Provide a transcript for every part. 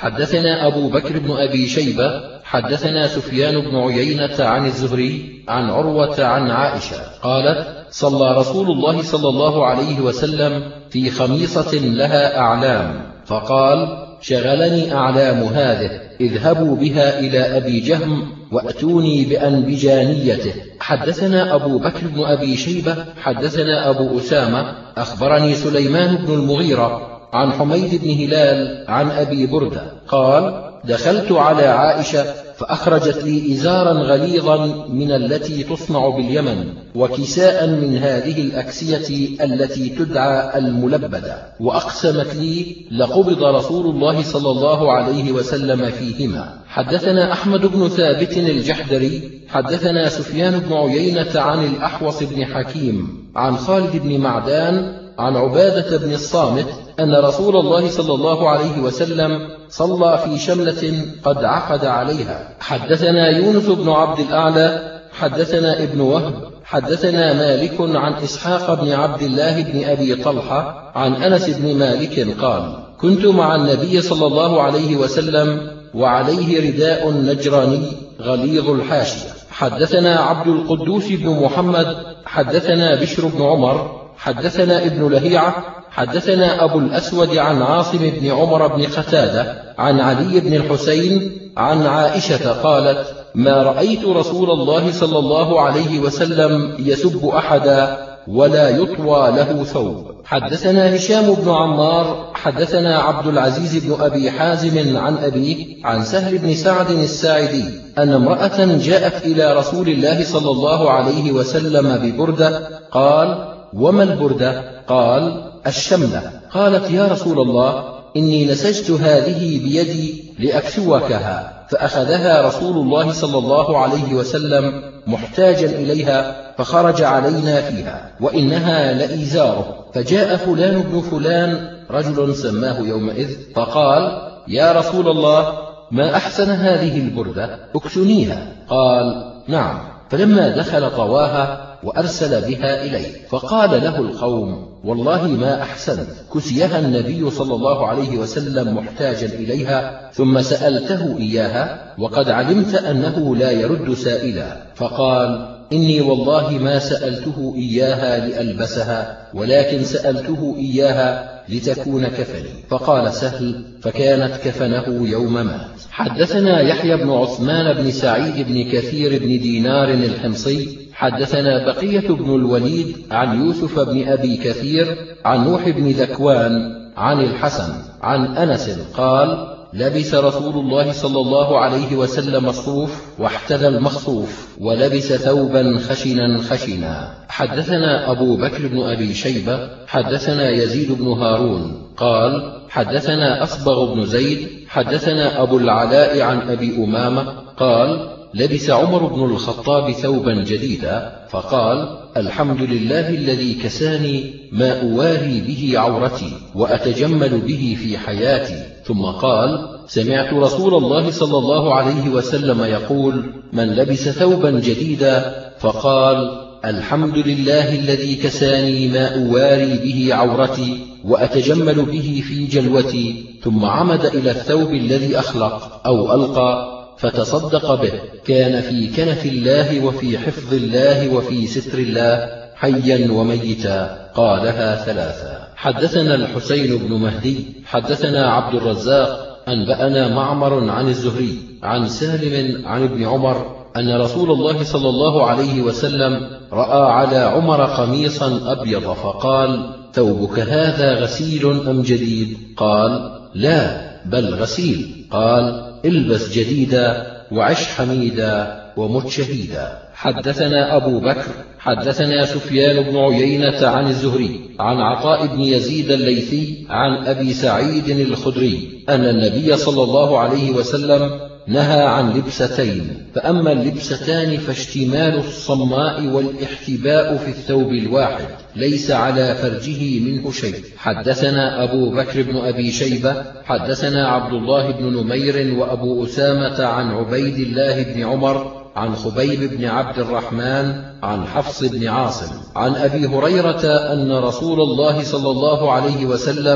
حدثنا أبو بكر بن أبي شيبة حدثنا سفيان بن عيينة عن الزهري عن عروة عن عائشة قالت: صلى رسول الله صلى الله عليه وسلم في خميصة لها أعلام، فقال: شغلني أعلام هذه، اذهبوا بها إلى أبي جهم وأتوني بأنبجانيته. حدثنا أبو بكر بن أبي شيبة حدثنا أبو أسامة أخبرني سليمان بن المغيرة عن حميد بن هلال عن أبي بردة قال: دخلت على عائشة فأخرجت لي إزارا غليظا من التي تصنع باليمن، وكساء من هذه الأكسية التي تدعى الملبدة، وأقسمت لي لقبض رسول الله صلى الله عليه وسلم فيهما. حدثنا أحمد بن ثابت الجحدري حدثنا سفيان بن عيينة عن الأحوص بن حكيم عن خالد بن معدان عن عبادة بن الصامت أن رسول الله صلى الله عليه وسلم صلى في شملة قد عقد عليها. حدثنا يونس بن عبد الأعلى حدثنا ابن وهب حدثنا مالك عن إسحاق بن عبد الله بن أبي طلحة عن أنس بن مالك قال: كنت مع النبي صلى الله عليه وسلم وعليه رداء نجراني غليظ الحاشية. حدثنا عبد القدوس بن محمد حدثنا بشر بن عمر حدثنا ابن لهيعة حدثنا أبو الأسود عن عاصم بن عمر بن قتادة عن علي بن الحسين عن عائشة قالت: ما رأيت رسول الله صلى الله عليه وسلم يسب أحدا ولا يطوى له ثوب. حدثنا هشام بن عمار حدثنا عبد العزيز بن أبي حازم عن أبيه عن سهل بن سعد الساعدي أن امرأة جاءت إلى رسول الله صلى الله عليه وسلم ببردة. قال: وما البردة؟ قال: الشملة. قالت: يا رسول الله، إني نسجت هذه بيدي لأكسوكها. فأخذها رسول الله صلى الله عليه وسلم محتاجا إليها، فخرج علينا فيها، وإنها لإزاره. فجاء فلان بن فلان رجل سماه يومئذ فقال: يا رسول الله، ما أحسن هذه البردة، اكسنيها. قال: نعم. فلما دخل طواها وأرسل بها إليه، فقال له القوم: والله ما أحسنت، كسيها النبي صلى الله عليه وسلم محتاجا إليها، ثم سألته إياها وقد علمت أنه لا يرد سائلا. فقال: إني والله ما سألته إياها لألبسها، ولكن سألته إياها لتكون كفني. فقال سهل: فكانت كفنه يوم مات. حدثنا يحيى بن عثمان بن سعيد بن كثير بن دينار الحمصي حدثنا بقية بن الوليد عن يوسف بن أبي كثير عن نوح بن ذكوان عن الحسن عن أنس قال: لبس رسول الله صلى الله عليه وسلم الصوف واحتذى المخصوف، ولبس ثوبا خشنا خشنا. حدثنا أبو بكر بن أبي شيبة حدثنا يزيد بن هارون قال: حدثنا أصبغ بن زيد حدثنا أبو العلاء عن أبي أمامة قال: لبس عمر بن الخطاب ثوبا جديدا، فقال: الحمد لله الذي كساني ما أواري به عورتي وأتجمل به في حياتي. ثم قال: سمعت رسول الله صلى الله عليه وسلم يقول: من لبس ثوبا جديدا فقال: الحمد لله الذي كساني ما أواري به عورتي وأتجمل به في جلوتي، ثم عمد إلى الثوب الذي أخلق أو ألقى فتصدق به، كان في كنف الله وفي حفظ الله وفي ستر الله حيا وميتا. قالها ثلاثا. حدثنا الحسين بن مهدي حدثنا عبد الرزاق أنبأنا معمر عن الزهري عن سالم عن ابن عمر أن رسول الله صلى الله عليه وسلم رأى على عمر قميصا أبيض فقال: ثوبك هذا غسيل أم جديد؟ قال: لا، بل غسيل. قال: البس جديدا وعش حميدا ومت شهيدا. حدثنا أبو بكر حدثنا سفيان بن عيينة عن الزهري عن عطاء بن يزيد الليثي عن أبي سعيد الخدري أن النبي صلى الله عليه وسلم نهى عن لبستين، فأما اللبستان فاشتمال الصماء والاحتباء في الثوب الواحد ليس على فرجه منه شيء. حدثنا أبو بكر بن أبي شيبة حدثنا عبد الله بن نمير وأبو أسامة عن عبيد الله بن عمر عن خبيب بن عبد الرحمن عن حفص بن عاصم عن أبي هريرة أن رسول الله صلى الله عليه وسلم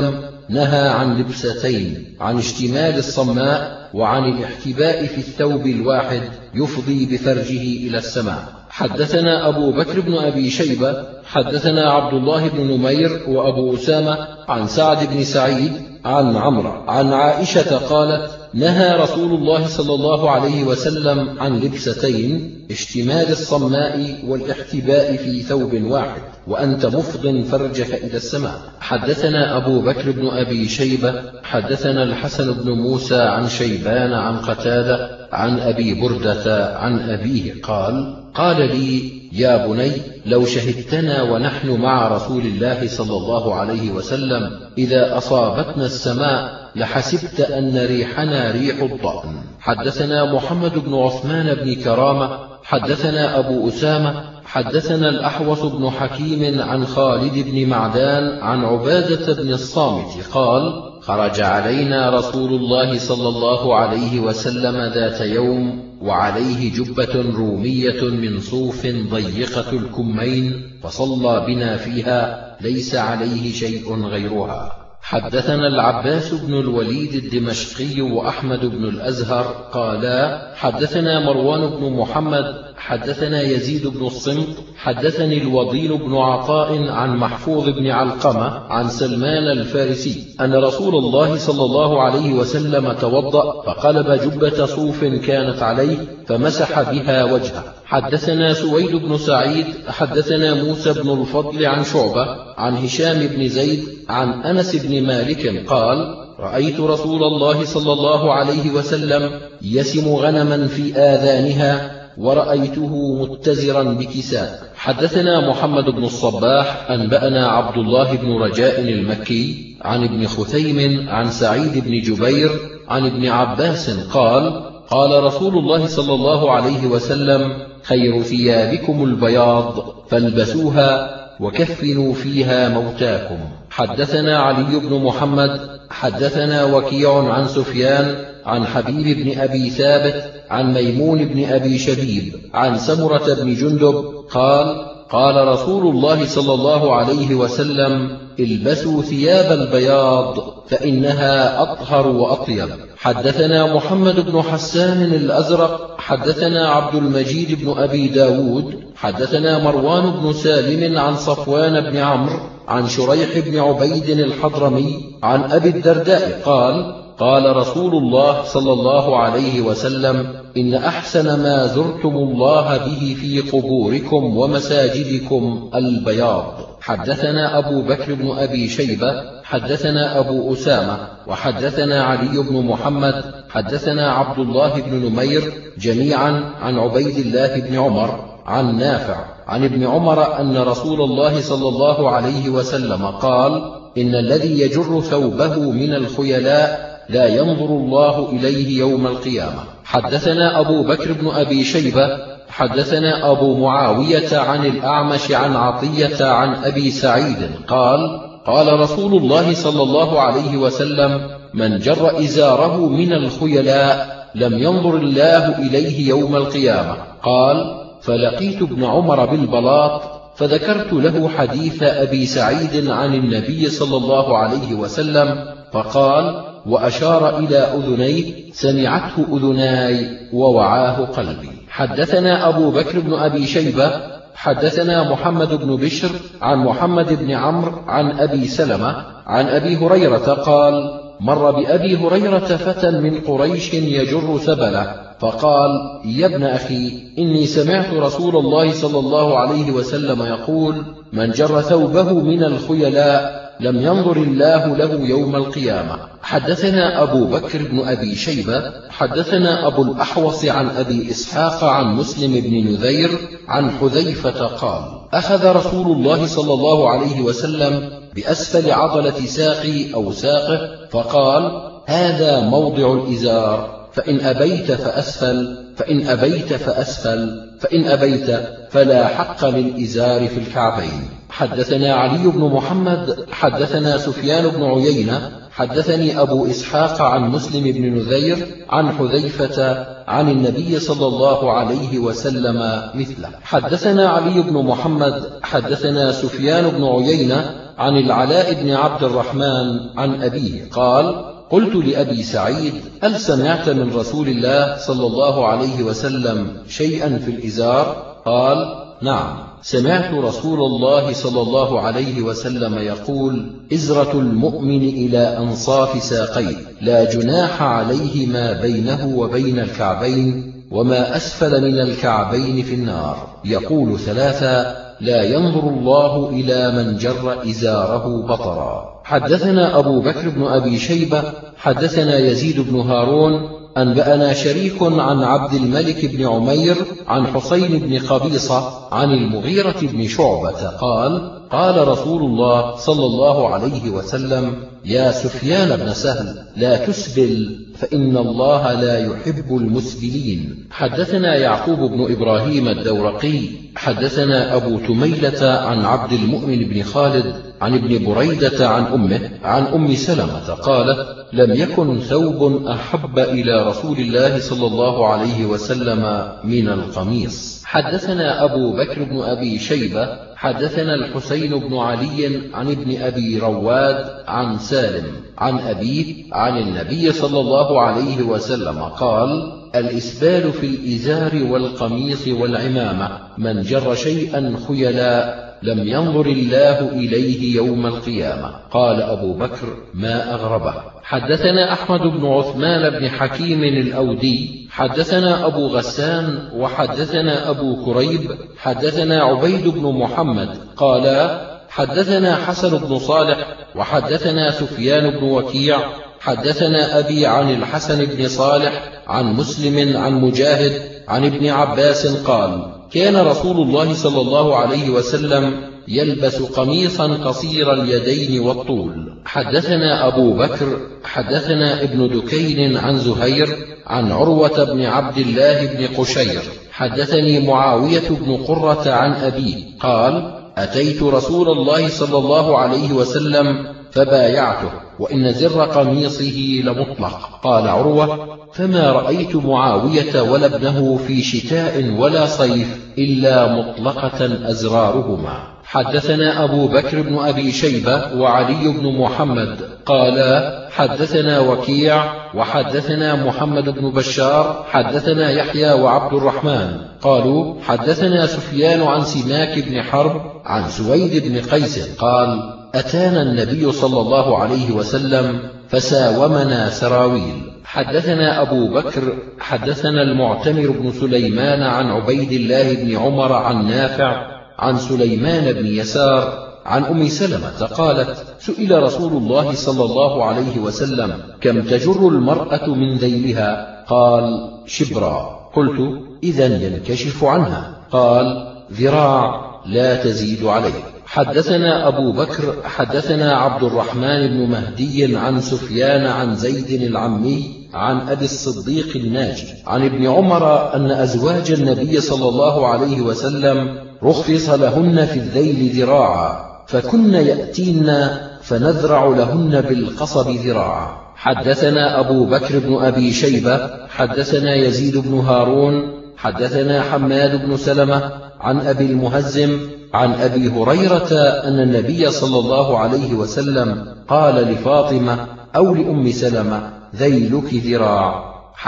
نهى عن لبستين، عن اشتمال الصماء وعن الاحتباء في الثوب الواحد يفضي بفرجه إلى السماء. حدثنا أبو بكر بن أبي شيبة حدثنا عبد الله بن نمير وأبو أسامة عن سعد بن سعيد عن عمرو عن عائشة قالت: نهى رسول الله صلى الله عليه وسلم عن لبستين، اشتمال الصماء والاحتباء في ثوب واحد، وأنت مفض فرجك إلى السماء. حدثنا أبو بكر بن أبي شيبة حدثنا الحسن بن موسى عن شيبان عن قتادة عن أبي بردة عن أبيه قال: قال لي: يا بني، لو شهدتنا ونحن مع رسول الله صلى الله عليه وسلم إذا أصابتنا السماء لحسبت أن ريحنا ريح الضأن. حدثنا محمد بن عثمان بن كرامة حدثنا أبو أسامة حدثنا الأحوص بن حكيم عن خالد بن معدان عن عبادة بن الصامت قال: خرج علينا رسول الله صلى الله عليه وسلم ذات يوم وعليه جبة رومية من صوف ضيقة الكمين، فصلى بنا فيها ليس عليه شيء غيرها. حدثنا العباس بن الوليد الدمشقي وأحمد بن الأزهر قالا: حدثنا مروان بن محمد حدثنا يزيد بن الصمت حدثني الوضيل بن عطاء عن محفوظ بن علقمة عن سلمان الفارسي أن رسول الله صلى الله عليه وسلم توضأ فقلب جبة صوف كانت عليه فمسح بها وجهه. حدثنا سويد بن سعيد حدثنا موسى بن الفضل عن شعبة عن هشام بن زيد عن أنس بن مالك قال: رأيت رسول الله صلى الله عليه وسلم يسم غنما في آذانها ورأيته متزرا بكساء. حدثنا محمد بن الصباح أنبأنا عبد الله بن رجاء المكي عن ابن خثيم عن سعيد بن جبير عن ابن عباس قال: قال رسول الله صلى الله عليه وسلم: خير ثيابكم البياض فالبسوها وكفنوا فيها موتاكم. حدثنا علي بن محمد حدثنا وكيع عن سفيان عن حبيب بن أبي ثابت عن ميمون بن أبي شبيب عن سمرة بن جندب قال: قال رسول الله صلى الله عليه وسلم: البسوا ثياب البياض فإنها أطهر وأطيب. حدثنا محمد بن حسان الأزرق حدثنا عبد المجيد بن أبي داود حدثنا مروان بن سالم عن صفوان بن عمرو عن شريح بن عبيد الحضرمي عن أبي الدرداء قال: قال رسول الله صلى الله عليه وسلم: إن أحسن ما زرتم الله به في قبوركم ومساجدكم البياض. حدثنا أبو بكر بن أبي شيبة حدثنا أبو أسامة وحدثنا علي بن محمد حدثنا عبد الله بن نمير جميعا عن عبيد الله بن عمر عن نافع عن ابن عمر أن رسول الله صلى الله عليه وسلم قال: إن الذي يجر ثوبه من الخيلاء لا ينظر الله إليه يوم القيامة. حدثنا أبو بكر بن أبي شيبة حدثنا أبو معاوية عن الأعمش عن عطية عن أبي سعيد قال: قال رسول الله صلى الله عليه وسلم: من جر إزاره من الخيلاء لم ينظر الله إليه يوم القيامة. قال: فلقيت ابن عمر بالبلاط فذكرت له حديث أبي سعيد عن النبي صلى الله عليه وسلم فقال، وأشار إلى أذنيه: سمعته أذناي ووعاه قلبي. حدثنا أبو بكر بن أبي شيبة حدثنا محمد بن بشر عن محمد بن عمرو عن أبي سلمة عن أبي هريرة قال: مر بأبي هريرة فتى من قريش يجر سبله فقال: يا ابن أخي، إني سمعت رسول الله صلى الله عليه وسلم يقول: من جر ثوبه من الخيلاء لم ينظر الله له يوم القيامة. حدثنا أبو بكر بن أبي شيبة حدثنا أبو الأحوص عن أبي إسحاق عن مسلم بن نذير عن حذيفة قال: أخذ رسول الله صلى الله عليه وسلم بأسفل عضلة ساقي أو ساقه فقال: هذا موضع الإزار، فإن أبيت فأسفل، فإن أبيت فأسفل، فإن أبيت فلا حق للإزار في الكعبين. حدثنا علي بن محمد حدثنا سفيان بن عيينة حدثني أبو إسحاق عن مسلم بن نذير عن حذيفة عن النبي صلى الله عليه وسلم مثله. حدثنا علي بن محمد حدثنا سفيان بن عيينة عن العلاء بن عبد الرحمن عن أبيه قال: قلت لأبي سعيد: هل سمعت من رسول الله صلى الله عليه وسلم شيئا في الإزار؟ قال: نعم، سمعت رسول الله صلى الله عليه وسلم يقول: إزرة المؤمن إلى أنصاف ساقيه، لا جناح عليه ما بينه وبين الكعبين، وما أسفل من الكعبين في النار. يقول ثلاثا: لا ينظر الله إلى من جر إزاره بطرا. حدثنا أبو بكر بن أبي شيبة حدثنا يزيد بن هارون أنبأنا شريك عن عبد الملك بن عمير عن حسين بن قبيصة عن المغيرة بن شعبة قال: قال رسول الله صلى الله عليه وسلم: يا سفيان بن سهل، لا تسبل، فإن الله لا يحب المسبلين. حدثنا يعقوب بن إبراهيم الدورقي حدثنا أبو تميلة عن عبد المؤمن بن خالد عن ابن بريدة عن أمه عن أم سلمة قالت: لم يكن ثوب أحب إلى رسول الله صلى الله عليه وسلم من القميص. حدثنا أبو بكر بن أبي شيبة حدثنا الحسين بن علي عن ابن أبي رواد عن سالم عن أبيه عن النبي صلى الله عليه وسلم قال: الإسبال في الإزار والقميص والعمامة، من جر شيئا خيلا لم ينظر الله إليه يوم القيامة. قال أبو بكر: ما أغربه. حدثنا أحمد بن عثمان بن حكيم الأودي حدثنا أبو غسان وحدثنا أبو كريب حدثنا عبيد بن محمد قال: حدثنا حسن بن صالح وحدثنا سفيان بن وكيع حدثنا أبي عن الحسن بن صالح عن مسلم عن مجاهد عن ابن عباس قال: كان رسول الله صلى الله عليه وسلم يلبس قميصا قصير اليدين والطول. حدثنا أبو بكر حدثنا ابن دكين عن زهير عن عروة بن عبد الله بن قشير حدثني معاوية بن قرة عن أبيه قال: أتيت رسول الله صلى الله عليه وسلم فبايعته، وإن زر قميصه لمطلق. قال عروة: فما رأيت معاوية ولا ابنه في شتاء ولا صيف إلا مطلقة أزرارهما. حدثنا أبو بكر بن أبي شيبة وعلي بن محمد قالا: حدثنا وكيع وحدثنا محمد بن بشار حدثنا يحيى وعبد الرحمن قالوا: حدثنا سفيان عن سماك بن حرب عن سويد بن قيس قال: أتانا النبي صلى الله عليه وسلم فساومنا سراويل. حدثنا أبو بكر حدثنا المعتمر بن سليمان عن عبيد الله بن عمر عن نافع عن سليمان بن يسار عن أم سلمة قالت: سئل رسول الله صلى الله عليه وسلم: كم تجر المرأة من ذيلها؟ قال: شبرا. قلت: إذن ينكشف عنها؟ قال: ذراع لا تزيد عليه. حدثنا أبو بكر حدثنا عبد الرحمن بن مهدي عن سفيان عن زيد العمي عن أبي الصديق الناجي عن ابن عمر أن أزواج النبي صلى الله عليه وسلم رخص لهن في الذيل ذراعا، فكن يأتين فنذرع لهن بالقصب ذراعا. حدثنا أبو بكر بن أبي شيبة حدثنا يزيد بن هارون حدثنا حماد بن سلمة عن أبي المهزم عن أبي هريرة أن النبي صلى الله عليه وسلم قال لفاطمة أو لأم سلمة: ذيلك ذراع.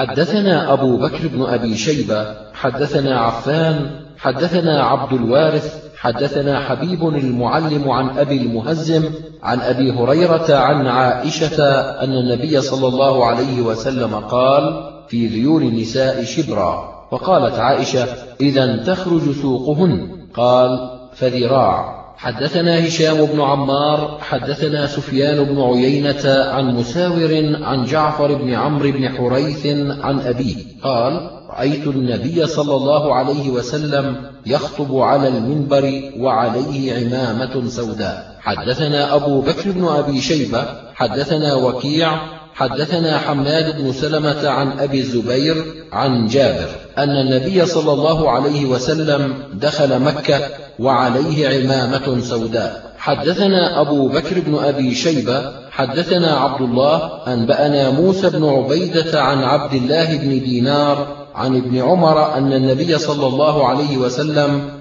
حدثنا أبو بكر بن أبي شيبة حدثنا عفان حدثنا عبد الوارث حدثنا حبيب المعلم عن أبي المهزم عن أبي هريرة عن عائشة أن النبي صلى الله عليه وسلم قال: في ذيول النساء شبرا. فقالت عائشة: إذا تخرج سوقهن؟ قال: فذراع. حدثنا هشام بن عمار حدثنا سفيان بن عيينة عن مساور عن جعفر بن عمرو بن حريث عن أبيه قال: رأيت النبي صلى الله عليه وسلم يخطب على المنبر وعليه عمامة سوداء. حدثنا أبو بكر بن أبي شيبة حدثنا وكيع حدثنا حماد بن سلمة عن أبي الزبير عن جابر أن النبي صلى الله عليه وسلم دخل مكة وعليه عمامة سوداء. حدثنا أبو بكر بن أبي شيبة حدثنا عبد الله أنبأنا موسى بن عبيدة عن عبد الله بن دينار عن ابن عمر أن النبي صلى الله عليه وسلم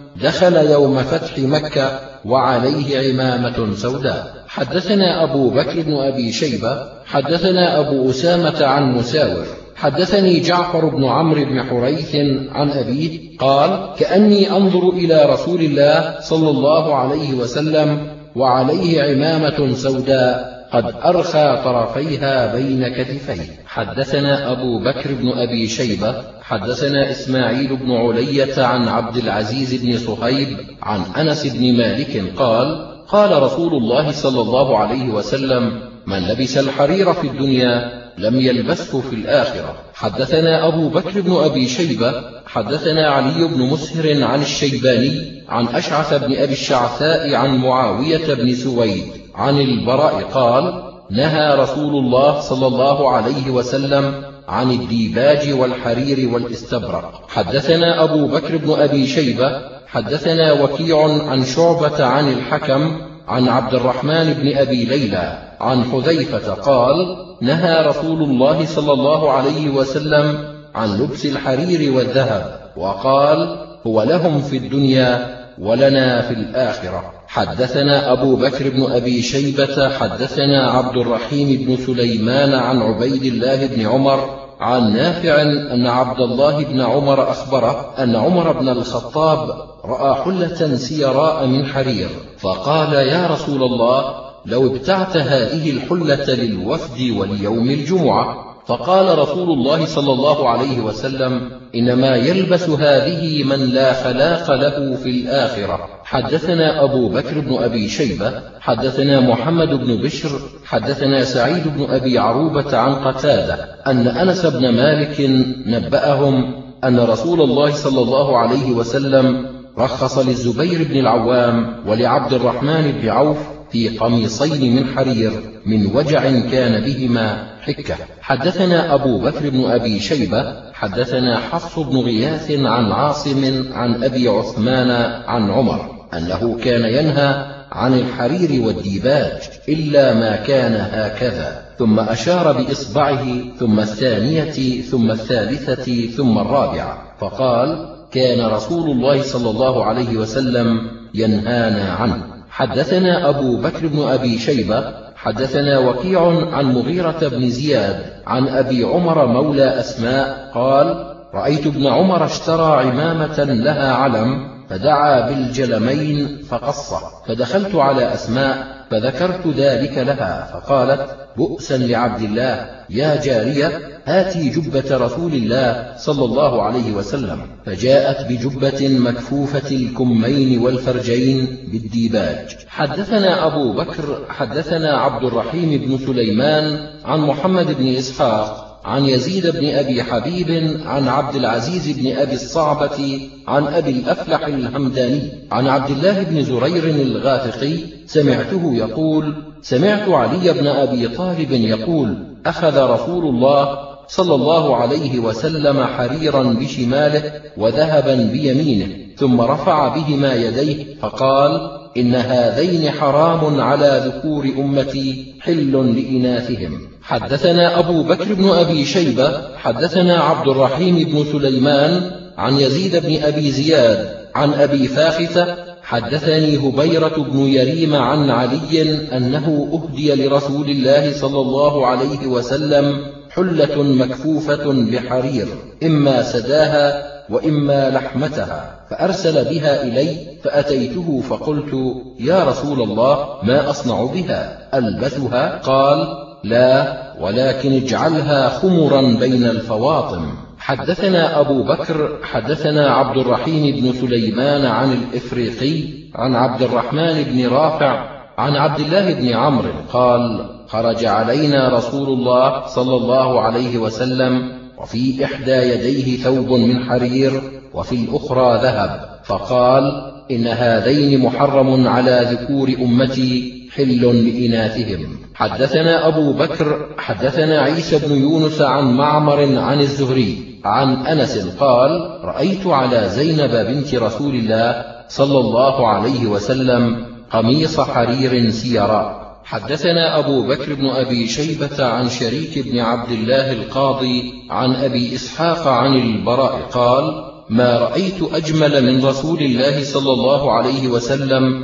دخل يوم فتح مكة وعليه عمامة سوداء. حدثنا أبو بكر بن أبي شيبة حدثنا أبو أسامة عن مساور حدثني جعفر بن عمرو بن حريث عن أبيه قال: كأني أنظر إلى رسول الله صلى الله عليه وسلم وعليه عمامة سوداء قد أرخى طرفيها بين كتفيه. حدثنا أبو بكر بن أبي شيبة حدثنا إسماعيل بن علية عن عبد العزيز بن صهيب عن أنس بن مالك قال: قال رسول الله صلى الله عليه وسلم: من لبس الحرير في الدنيا لم يلبسه في الآخرة. حدثنا أبو بكر بن أبي شيبة حدثنا علي بن مسهر عن الشيباني عن أشعث بن أبي الشعثاء عن معاوية بن سويد عن البراء قال: نهى رسول الله صلى الله عليه وسلم عن الديباج والحرير والاستبرق. حدثنا أبو بكر بن أبي شيبة حدثنا وكيع عن شعبة عن الحكم عن عبد الرحمن بن أبي ليلى عن حذيفة قال: نهى رسول الله صلى الله عليه وسلم عن لبس الحرير والذهب، وقال: هو لهم في الدنيا ولنا في الآخرة. حدثنا أبو بكر بن أبي شيبة حدثنا عبد الرحيم بن سليمان عن عبيد الله بن عمر عن نافع أن عبد الله بن عمر أخبره أن عمر بن الخطاب رأى حلة سيراء من حرير، فقال: يا رسول الله، لو ابتعت هذه الحلة للوفد وليوم الجمعة. فقال رسول الله صلى الله عليه وسلم: إنما يلبس هذه من لا خلاق له في الآخرة. حدثنا أبو بكر بن أبي شيبة حدثنا محمد بن بشر حدثنا سعيد بن أبي عروبة عن قتادة أن أنس بن مالك نبأهم أن رسول الله صلى الله عليه وسلم رخص للزبير بن العوام ولعبد الرحمن بن عوف في قميصين من حرير من وجع كان بهما حكة. حدثنا أبو بكر بن أبي شيبة حدثنا حفص بن غياث عن عاصم عن أبي عثمان عن عمر أنه كان ينهى عن الحرير والديباج إلا ما كان هكذا، ثم أشار بإصبعه ثم الثانية ثم الثالثة ثم الرابعة، فقال: كان رسول الله صلى الله عليه وسلم ينهانا عنه. حدثنا أبو بكر بن أبي شيبة حدثنا وكيع عن مغيرة بن زياد عن أبي عمر مولى أسماء قال: رأيت ابن عمر اشترى عمامة لها علم فدعا بالجلمين فقصه، فدخلت على أسماء فذكرت ذلك لها، فقالت: بؤسا لعبد الله، يا جارية، هاتي جبة رسول الله صلى الله عليه وسلم. فجاءت بجبة مكفوفة الكمين والفرجين بالديباج. حدثنا أبو بكر حدثنا عبد الرحيم بن سليمان عن محمد بن إسحاق عن يزيد بن أبي حبيب عن عبد العزيز بن أبي الصعبة عن أبي الأفلح الهمداني عن عبد الله بن زرير الغافقي سمعته يقول: سمعت علي بن أبي طالب يقول: أخذ رسول الله صلى الله عليه وسلم حريرا بشماله وذهبا بيمينه، ثم رفع بهما يديه فقال: إن هذين حرام على ذكور أمتي حل لإناثهم. حدثنا أبو بكر بن أبي شيبة حدثنا عبد الرحيم بن سليمان عن يزيد بن أبي زياد عن أبي فاخثة حدثني هبيرة بن يريم عن علي أنه أهدي لرسول الله صلى الله عليه وسلم حلة مكفوفة بحرير، إما سداها وإما لحمتها، فأرسل بها إلي، فأتيته فقلت: يا رسول الله، ما أصنع بها؟ ألبثها؟ قال: لا، ولكن اجعلها خمرا بين الفواطم. حدثنا أبو بكر حدثنا عبد الرحيم بن سليمان عن الإفريقي عن عبد الرحمن بن رافع عن عبد الله بن عمرو قال: خرج علينا رسول الله صلى الله عليه وسلم وفي إحدى يديه ثوب من حرير وفي الأخرى ذهب، فقال: إن هذين محرم على ذكور أمتي حل لإناثهم. حدثنا أبو بكر حدثنا عيسى بن يونس عن معمر عن الزهري عن أنس قال: رأيت على زينب بنت رسول الله صلى الله عليه وسلم قميص حرير سيراء. حدثنا أبو بكر بن أبي شيبة عن شريك بن عبد الله القاضي عن أبي إسحاق عن البراء قال: ما رأيت أجمل من رسول الله صلى الله عليه وسلم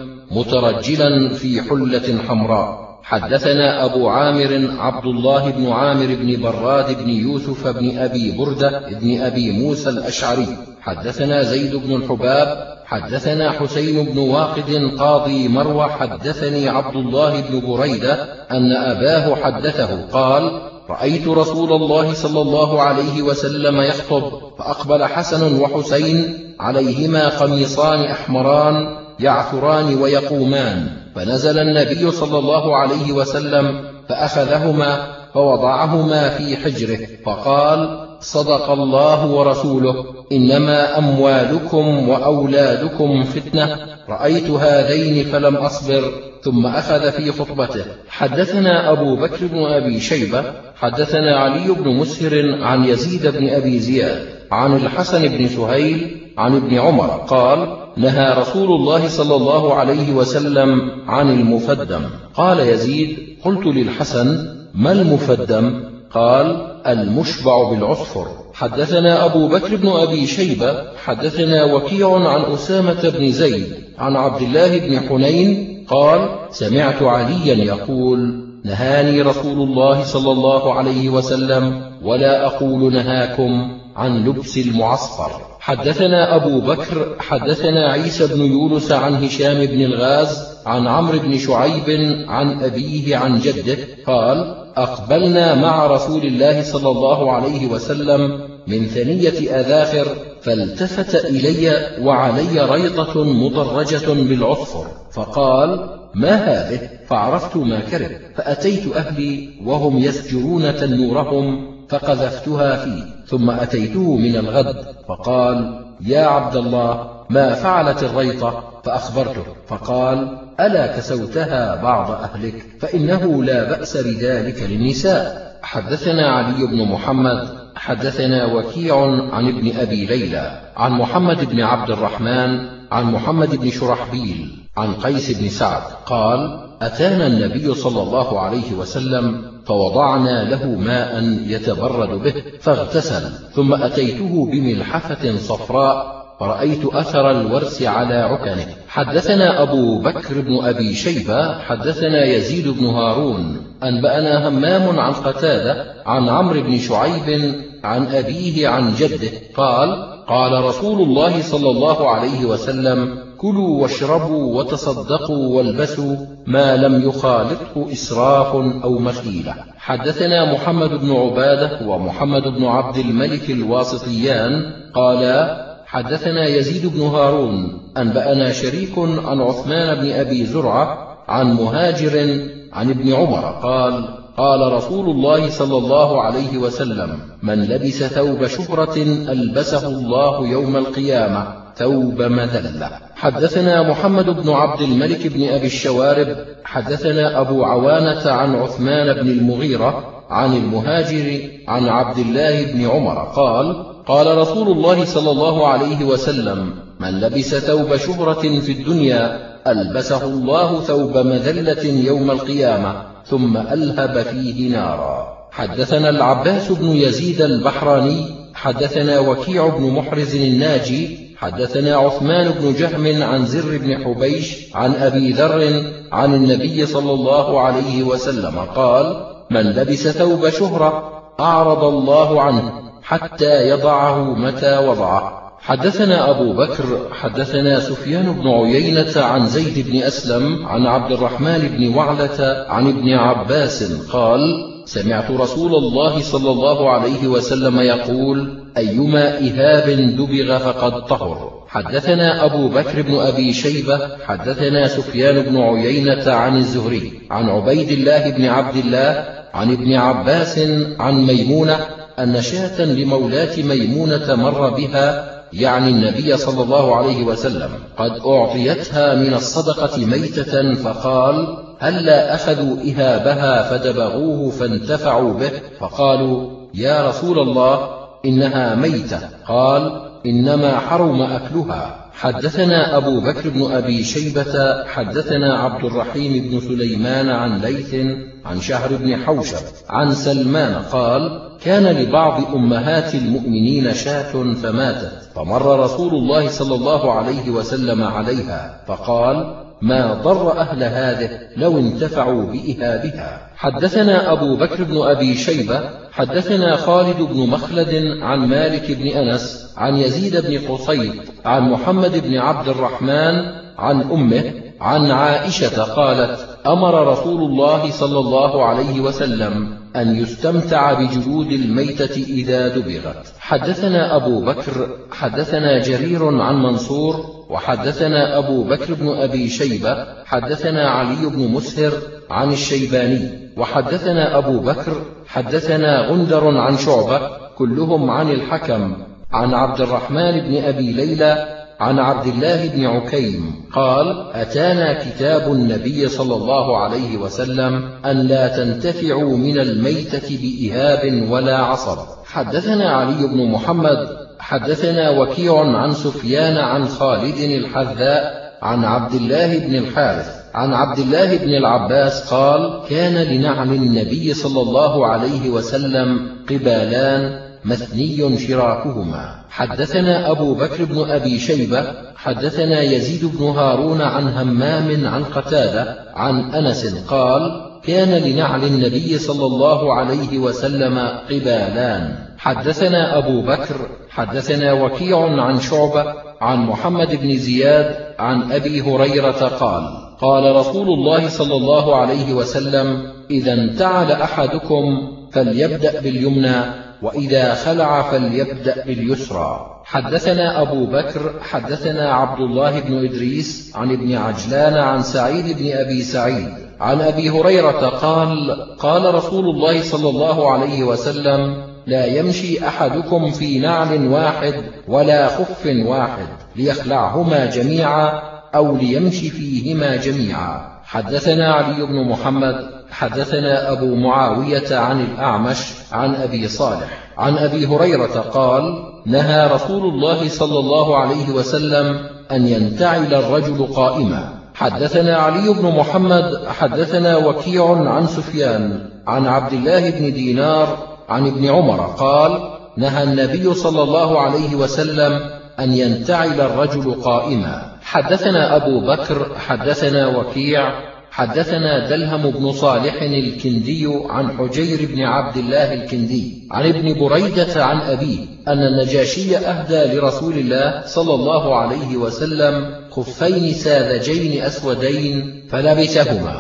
مترجلا في حلة حمراء. حدثنا أبو عامر عبد الله بن عامر بن براد بن يوسف بن أبي بردة بن أبي موسى الأشعري. حدثنا زيد بن الحباب حدثنا حسين بن واقد قاضي مروى. حدثني عبد الله بن بريدة أن أباه حدثه قال: رأيت رسول الله صلى الله عليه وسلم يخطب، فأقبل حسن وحسين عليهما قميصان أحمران يعثران ويقومان، فنزل النبي صلى الله عليه وسلم فأخذهما فوضعهما في حجره فقال: صدق الله ورسوله، إنما أموالكم وأولادكم فتنة. رأيت هذين فلم أصبر. ثم أخذ في خطبته. حدثنا أبو بكر بن أبي شيبة حدثنا علي بن مسهر عن يزيد بن أبي زياد عن الحسن بن سهيل عن ابن عمر قال: نهى رسول الله صلى الله عليه وسلم عن المفدم. قال يزيد: قلت للحسن: ما المفدم؟ قال: المشبع بالعصفر. حدثنا أبو بكر بن أبي شيبة حدثنا وكيع عن أسامة بن زيد عن عبد الله بن حنين قال: سمعت عليا يقول: نهاني رسول الله صلى الله عليه وسلم ولا أقول نهاكم عن لبس المعصفر. حدثنا أبو بكر حدثنا عيسى بن يونس عن هشام بن الغاز عن عمرو بن شعيب عن أبيه عن جده قال: أقبلنا مع رسول الله صلى الله عليه وسلم من ثنية أذاخر، فالتفت إلي وعلي ريطة مدرجة بالعصفر، فقال: ما هذه؟ فعرفت ما كره، فأتيت أهلي وهم يسجرون تنورهم فقذفتها فيه، ثم أتيته من الغد فقال: يا عبد الله، ما فعلت الريطة؟ فأخبرته فقال: ألا كسوتها بعض أهلك؟ فإنه لا بأس بذلك للنساء. حدثنا علي بن محمد حدثنا وكيع عن ابن أبي ليلى عن محمد بن عبد الرحمن عن محمد بن شرحبيل عن قيس بن سعد قال: أتانا النبي صلى الله عليه وسلم فوضعنا له ماء يتبرد به فاغتسل، ثم أتيته بملحفة صفراء فرأيت أثر الورس على عكنه. حدثنا أبو بكر بن أبي شيبة حدثنا يزيد بن هارون أنبأنا همام عن قتادة عن عمرو بن شعيب عن أبيه عن جده قال: قال رسول الله صلى الله عليه وسلم: كلوا واشربوا وتصدقوا والبسوا ما لم يخالطه إسراف أو مخيلة. حدثنا محمد بن عبادة ومحمد بن عبد الملك الواسطيان قالا: حدثنا يزيد بن هارون أنبأنا شريك عن عثمان بن أبي زرعة عن مهاجر عن ابن عمر قال: قال رسول الله صلى الله عليه وسلم: من لبس ثوب شهرة ألبسه الله يوم القيامة ثوب مذلة. حدثنا محمد بن عبد الملك بن أبي الشوارب حدثنا أبو عوانة عن عثمان بن المغيرة عن المهاجر عن عبد الله بن عمر قال: قال رسول الله صلى الله عليه وسلم: من لبس ثوب شهرة في الدنيا ألبسه الله ثوب مذلة يوم القيامة ثم ألهب فيه نارا. حدثنا العباس بن يزيد البحراني حدثنا وكيع بن محرز الناجي حدثنا عثمان بن جهم عن زر بن حبيش عن أبي ذر عن النبي صلى الله عليه وسلم قال: من لبس ثوب شهرة أعرض الله عنه حتى يضعه متى وضعه. حدثنا أبو بكر حدثنا سفيان بن عيينة عن زيد بن أسلم عن عبد الرحمن بن وعلة عن ابن عباس قال: سمعت رسول الله صلى الله عليه وسلم يقول: أيما إهاب دبغ فقد طهر. حدثنا أبو بكر بن أبي شيبة حدثنا سفيان بن عيينة عن الزهري عن عبيد الله بن عبد الله عن ابن عباس عن ميمونة أن شاة لمولاة ميمونة مر بها يعني النبي صلى الله عليه وسلم قد أعطيتها من الصدقة ميتة، فقال: هلا أخذوا إهابها فدبغوه فانتفعوا به؟ فقالوا: يا رسول الله، إنها ميتة. قال: إنما حرم أكلها. حدثنا أبو بكر بن أبي شيبة حدثنا عبد الرحيم بن سليمان عن ليث عن شهر بن حوشب عن سلمان قال: كان لبعض أمهات المؤمنين شاة فماتت، فمر رسول الله صلى الله عليه وسلم عليها فقال: ما ضر أهل هذه لو انتفعوا بإهابها. حدثنا أبو بكر بن أبي شيبة حدثنا خالد بن مخلد عن مالك بن أنس عن يزيد بن قصيد عن محمد بن عبد الرحمن عن أمه عن عائشة قالت: أمر رسول الله صلى الله عليه وسلم أن يستمتع بجلود الميتة إذا دبغت. حدثنا أبو بكر حدثنا جرير عن منصور وحدثنا أبو بكر بن أبي شيبة حدثنا علي بن مسهر عن الشيباني وحدثنا أبو بكر حدثنا غندر عن شعبة كلهم عن الحكم عن عبد الرحمن بن أبي ليلى عن عبد الله بن عكيم قال: أتانا كتاب النبي صلى الله عليه وسلم أن لا تنتفعوا من الميتة بإهاب ولا عصب. حدثنا علي بن محمد حدثنا وكيع عن سفيان عن خالد الحذاء عن عبد الله بن الحارث عن عبد الله بن العباس قال: كان لنعل النبي صلى الله عليه وسلم قبالان مثني شراكهما. حدثنا أبو بكر بن أبي شيبة حدثنا يزيد بن هارون عن همام عن قتادة عن أنس قال: كان لنعل النبي صلى الله عليه وسلم قبالان. حدثنا أبو بكر حدثنا وكيع عن شعبة عن محمد بن زياد عن أبي هريرة قال: قال رسول الله صلى الله عليه وسلم: إذا انتعل أحدكم فليبدأ باليمنى، وإذا خلع فليبدأ باليسرى. حدثنا أبو بكر حدثنا عبد الله بن إدريس عن ابن عجلان عن سعيد بن أبي سعيد عن أبي هريرة قال: قال رسول الله صلى الله عليه وسلم: لا يمشي أحدكم في نعل واحد ولا خف واحد، ليخلعهما جميعا أو ليمشي فيهما جميعا. حدثنا علي بن محمد حدثنا أبو معاوية عن الأعمش عن أبي صالح عن أبي هريرة قال: نهى رسول الله صلى الله عليه وسلم أن ينتعل الرجل قائما. حدثنا علي بن محمد حدثنا وكيع عن سفيان عن عبد الله بن دينار عن ابن عمر قال: نهى النبي صلى الله عليه وسلم أن ينتعل الرجل قائما. حدثنا أبو بكر حدثنا وكيع حدثنا دلهم بن صالح الكندي عن حجير بن عبد الله الكندي عن ابن بريدة عن أبيه أن النجاشي أهدى لرسول الله صلى الله عليه وسلم خفين ساذجين أسودين فلبسهما.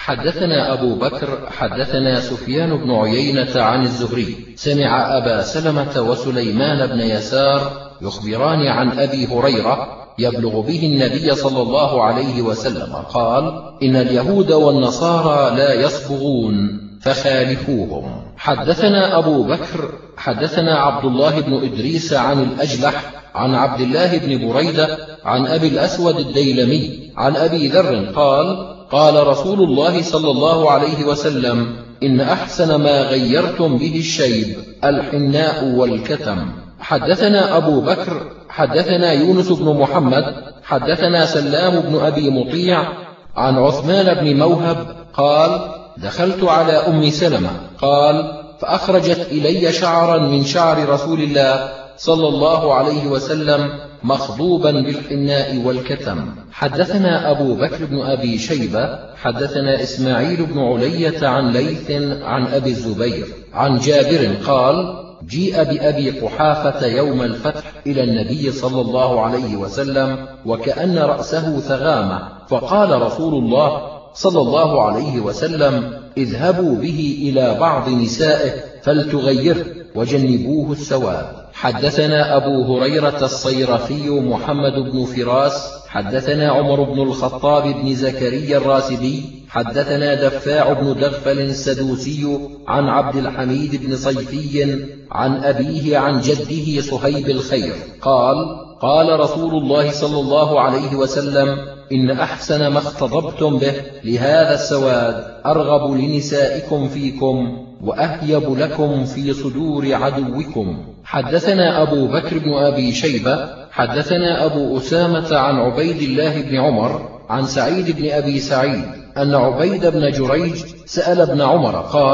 حدثنا أبو بكر حدثنا سفيان بن عيينة عن الزهري سمع أبا سلمة وسليمان بن يسار يخبران عن أبي هريرة يبلغ به النبي صلى الله عليه وسلم قال: إن اليهود والنصارى لا يصبغون فخالفوهم. حدثنا أبو بكر حدثنا عبد الله بن إدريس عن الأجلح عن عبد الله بن بريدة عن أبي الأسود الديلمي عن أبي ذر قال: قال رسول الله صلى الله عليه وسلم: إن أحسن ما غيرتم به الشيب الحناء والكتم. حدثنا أبو بكر حدثنا يونس بن محمد حدثنا سلام بن أبي مطيع عن عثمان بن موهب قال: دخلت على أم سلمة قال: فأخرجت إلي شعرا من شعر رسول الله صلى الله عليه وسلم مخضوبا بالحناء والكتم. حدثنا أبو بكر بن أبي شيبة حدثنا إسماعيل بن علية عن ليث عن أبي الزبير عن جابر قال: جيء بأبي قحافة يوم الفتح إلى النبي صلى الله عليه وسلم وكأن رأسه ثغامة، فقال رسول الله صلى الله عليه وسلم: اذهبوا به إلى بعض نسائه فلتغيره وجنبوه السواد. حدثنا أبو هريرة الصيرفي محمد بن فراس حدثنا عمر بن الخطاب بن زكريا الراسبي حدثنا دفاع بن دغفل السدوسي عن عبد الحميد بن صيفي عن أبيه عن جده صهيب الخير قال: قال رسول الله صلى الله عليه وسلم: إن أحسن ما اختضبتم به لهذا السواد أرغب لنسائكم فيكم وأهيب لكم في صدور عدوكم. حدثنا أبو بكر بن أبي شيبة حدثنا أبو أسامة عن عبيد الله بن عمر عن سعيد بن أبي سعيد أن عبيد بن جريج سأل ابن عمر قال: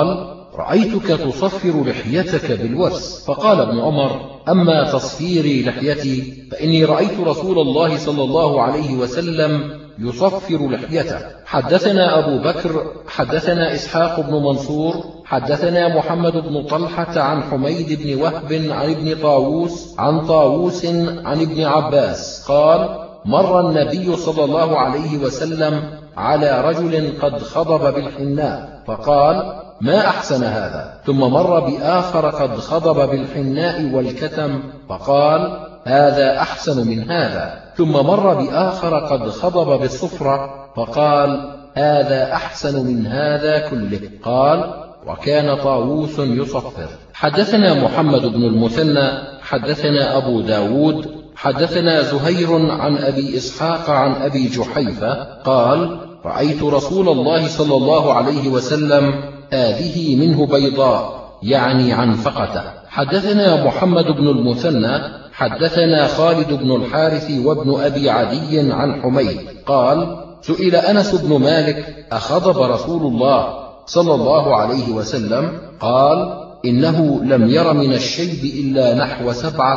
رأيتك تصفر لحيتك بالورس. فقال ابن عمر: أما تصفيري لحيتي فإني رأيت رسول الله صلى الله عليه وسلم يصفر لحيته. حدثنا أبو بكر حدثنا إسحاق بن منصور حدثنا محمد بن طلحة عن حميد بن وهب عن ابن طاووس عن طاووس عن ابن عباس قال: مر النبي صلى الله عليه وسلم على رجل قد خضب بالحناء فقال: ما أحسن هذا. ثم مر بآخر قد خضب بالحناء والكتم فقال: هذا أحسن من هذا. ثم مر بآخر قد خضب بالصفرة فقال: هذا أحسن من هذا كله. قال: وكان طاووس يصفر. حدثنا محمد بن المثنى حدثنا أبو داود حدثنا زهير عن أبي إسحاق عن أبي جحيفة قال: رأيت رسول الله صلى الله عليه وسلم هذه منه بيضاء، يعني عنفقته. حدثنا محمد بن المثنى حدثنا خالد بن الحارث وابن أبي عدي عن حميد قال: سئل أنس بن مالك: أخضب رسول الله صلى الله عليه وسلم؟ قال: إنه لم ير من الشيب إلا نحو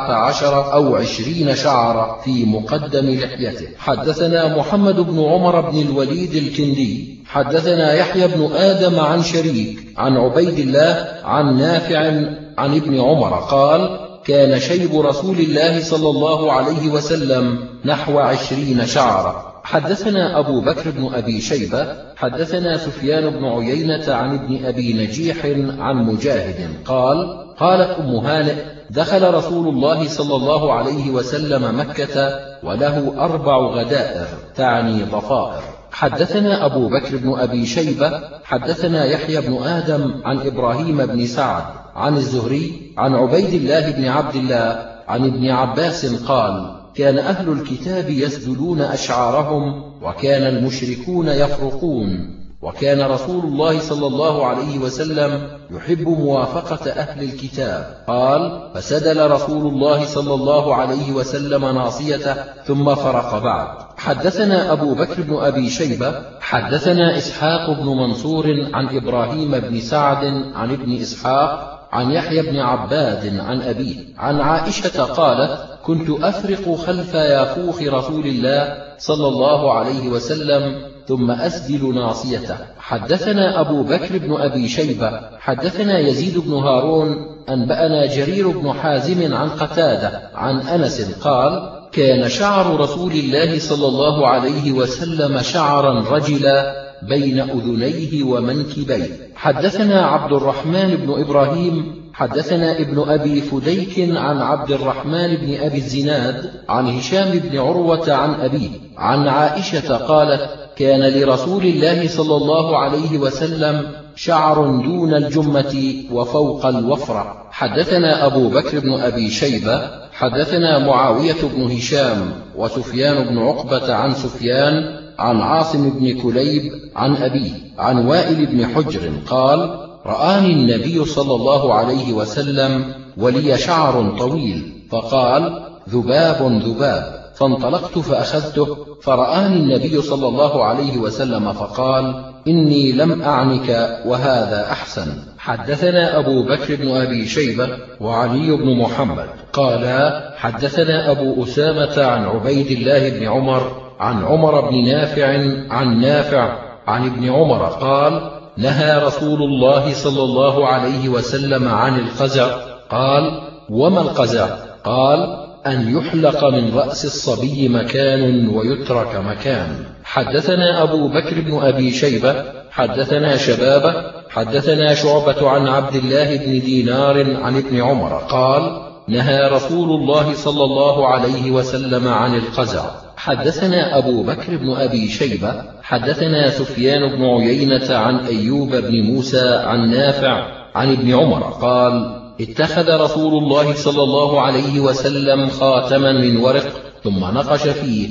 17 أو 20 شعرة في مقدم لحيته. حدثنا محمد بن عمر بن الوليد الكندي حدثنا يحيى بن آدم عن شريك عن عبيد الله عن نافع عن ابن عمر قال: كان شيب رسول الله صلى الله عليه وسلم نحو 20 شعرة. حدثنا أبو بكر بن أبي شيبة حدثنا سفيان بن عيينة عن ابن أبي نجيح عن مجاهد قال: قالت أم هانئ: دخل رسول الله صلى الله عليه وسلم مكة وله 4 غدائر، تعني ضفائر. حدثنا أبو بكر بن أبي شيبة حدثنا يحيى بن آدم عن إبراهيم بن سعد عن الزهري عن عبيد الله بن عبد الله عن ابن عباس قال: كان أهل الكتاب يسدلون أشعارهم وكان المشركون يفرقون، وكان رسول الله صلى الله عليه وسلم يحب موافقة أهل الكتاب. قال: فسدل رسول الله صلى الله عليه وسلم ناصيته ثم فرق بعد. حدثنا أبو بكر بن أبي شيبة حدثنا إسحاق بن منصور عن إبراهيم بن سعد عن ابن إسحاق عن يحيى بن عباد عن أبيه عن عائشة قالت: كنت أفرق خلف يافوخ رسول الله صلى الله عليه وسلم ثم أسدل ناصيته. حدثنا أبو بكر بن أبي شيبة حدثنا يزيد بن هارون أنبأنا جرير بن حازم عن قتادة عن أنس قال: كان شعر رسول الله صلى الله عليه وسلم شعرا رجلا بين أذنيه ومنكبيه. حدثنا عبد الرحمن بن إبراهيم حدثنا ابن أبي فديك عن عبد الرحمن بن أبي الزناد عن هشام بن عروة عن أبيه عن عائشة قالت: كان لرسول الله صلى الله عليه وسلم شعر دون الجمة وفوق الوفرة. حدثنا أبو بكر بن أبي شيبة حدثنا معاوية بن هشام وسفيان بن عقبة عن سفيان عن عاصم بن كليب عن أبيه عن وائل بن حجر قال: رآني النبي صلى الله عليه وسلم ولي شعر طويل فقال: ذباب ذباب، فانطلقت فأخذته فرآني النبي صلى الله عليه وسلم فقال: إني لم أعنك وهذا أحسن. حدثنا أبو بكر بن أبي شيبة وعلي بن محمد قالا: حدثنا أبو أسامة عن عبيد الله بن عمر عن عمر بن نافع عن نافع عن ابن عمر قال: نهى رسول الله صلى الله عليه وسلم عن القزع. قال: وما القزع؟ قال: أن يحلق من رأس الصبي مكان ويترك مكان. حدثنا أبو بكر بن أبي شيبة حدثنا شبابة حدثنا شعبة عن عبد الله بن دينار عن ابن عمر قال: نهى رسول الله صلى الله عليه وسلم عن القزع. حدثنا أبو بكر بن أبي شيبة حدثنا سفيان بن عيينة عن أيوب بن موسى عن نافع عن ابن عمر قال: اتخذ رسول الله صلى الله عليه وسلم خاتما من ورق ثم نقش فيه: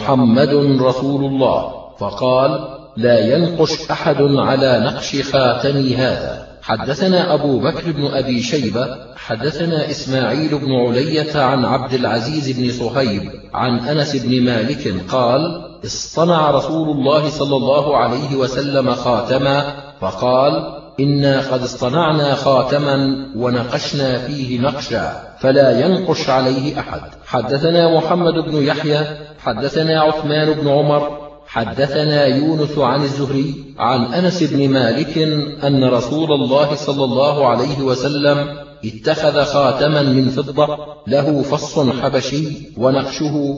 محمد رسول الله، فقال: لا ينقش أحد على نقش خاتمي هذا. حدثنا أبو بكر بن أبي شيبة حدثنا إسماعيل بن علية عن عبد العزيز بن صهيب عن أنس بن مالك قال: اصطنع رسول الله صلى الله عليه وسلم خاتما فقال: إنا قد اصطنعنا خاتما ونقشنا فيه نقشا فلا ينقش عليه أحد. حدثنا محمد بن يحيى حدثنا عثمان بن عمر حدثنا يونس عن الزهري عن أنس بن مالك أن رسول الله صلى الله عليه وسلم اتخذ خاتما من فضة له فص حبشي ونقشه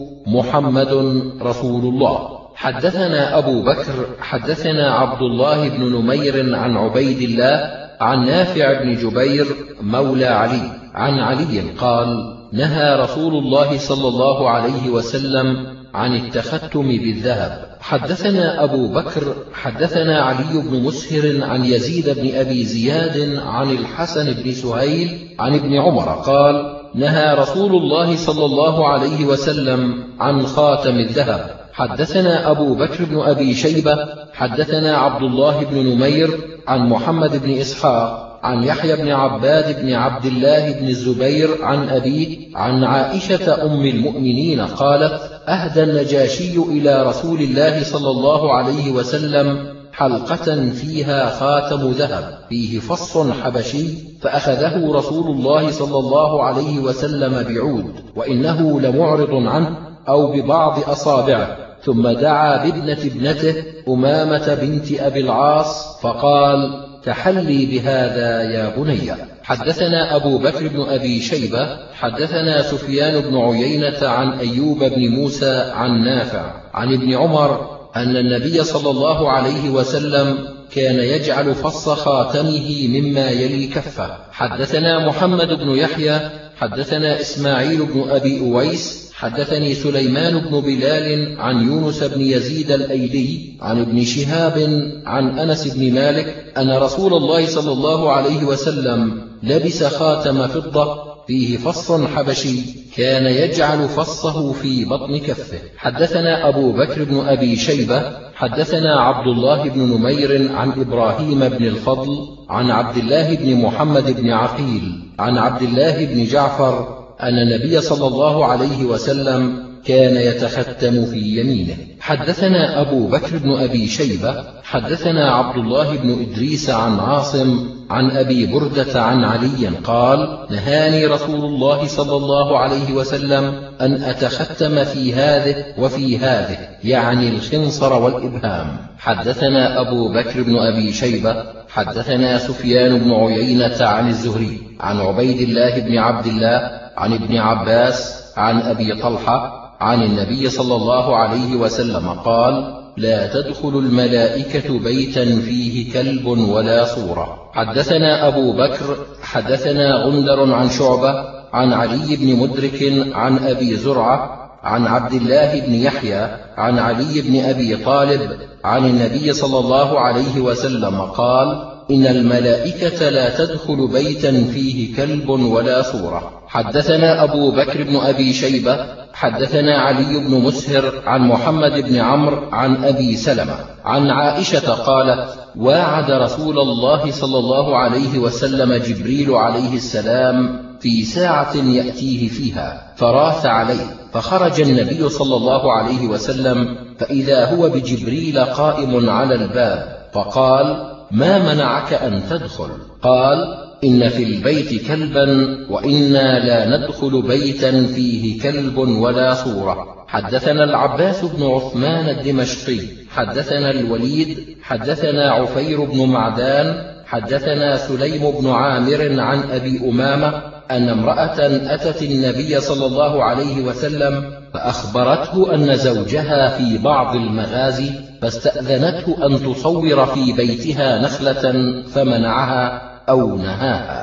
محمد رسول الله. حدثنا أبو بكر حدثنا عبد الله بن نمير عن عبيد الله عن نافع بن جبير مولى علي عن علي قال: نهى رسول الله صلى الله عليه وسلم عن التختم بالذهب. حدثنا أبو بكر حدثنا علي بن مسهر عن يزيد بن أبي زياد عن الحسن بن سهيل عن ابن عمر قال: نهى رسول الله صلى الله عليه وسلم عن خاتم الذهب. حدثنا أبو بكر بن أبي شيبة حدثنا عبد الله بن نمير عن محمد بن إسحاق عن يحيى بن عباد بن عبد الله بن الزبير عن أبيه عن عائشة أم المؤمنين قالت: أهدى النجاشي إلى رسول الله صلى الله عليه وسلم حلقة فيها خاتم ذهب فيه فص حبشي فأخذه رسول الله صلى الله عليه وسلم بعود وإنه لمعرض عنه أو ببعض أصابعه، ثم دعا بابنة ابنته أمامة بنت أبي العاص فقال: تحلي بهذا يا بني. حدثنا أبو بكر بن أبي شيبة حدثنا سفيان بن عيينة عن أيوب بن موسى عن نافع عن ابن عمر أن النبي صلى الله عليه وسلم كان يجعل فص خاتمه مما يلي كفه. حدثنا محمد بن يحيى حدثنا إسماعيل بن أبي أويس حدثني سليمان بن بلال عن يونس بن يزيد الأيلي عن ابن شهاب عن أنس بن مالك أن رسول الله صلى الله عليه وسلم لبس خاتم فضة فيه فص حبشي كان يجعل فصه في بطن كفه. حدثنا أبو بكر بن أبي شيبة حدثنا عبد الله بن نمير عن إبراهيم بن الفضل عن عبد الله بن محمد بن عقيل عن عبد الله بن جعفر أن النبي صلى الله عليه وسلم كان يتختم في يمينه. حدثنا أبو بكر بن أبي شيبة حدثنا عبد الله بن إدريس عن عاصم عن أبي بردة عن علي قال: نهاني رسول الله صلى الله عليه وسلم أن أتختم في هذه وفي هذه، يعني الخنصر والإبهام. حدثنا أبو بكر بن أبي شيبة حدثنا سفيان بن عيينة عن الزهري عن عبيد الله بن عبد الله عن ابن عباس عن أبي طلحة عن النبي صلى الله عليه وسلم قال: لا تدخل الملائكة بيتا فيه كلب ولا صورة. حدثنا أبو بكر حدثنا غندر عن شعبة عن علي بن مدرك عن أبي زرعة عن عبد الله بن يحيى عن علي بن أبي طالب عن النبي صلى الله عليه وسلم قال: إن الملائكة لا تدخل بيتا فيه كلب ولا صورة. حدثنا أبو بكر بن أبي شيبة حدثنا علي بن مسهر عن محمد بن عمرو عن أبي سلمة عن عائشة قالت: واعد رسول الله صلى الله عليه وسلم جبريل عليه السلام في ساعة يأتيه فيها فراث عليه، فخرج النبي صلى الله عليه وسلم فإذا هو بجبريل قائم على الباب فقال: ما منعك أن تدخل؟ قال: إن في البيت كلبا وإنا لا ندخل بيتا فيه كلب ولا صورة. حدثنا العباس بن عثمان الدمشقي حدثنا الوليد حدثنا عفير بن معدان حدثنا سليم بن عامر عن أبي أمامة أن امرأة أتت النبي صلى الله عليه وسلم فأخبرته أن زوجها في بعض المغازي فاستأذنته أن تصور في بيتها نخلة فمنعها أو نهاها.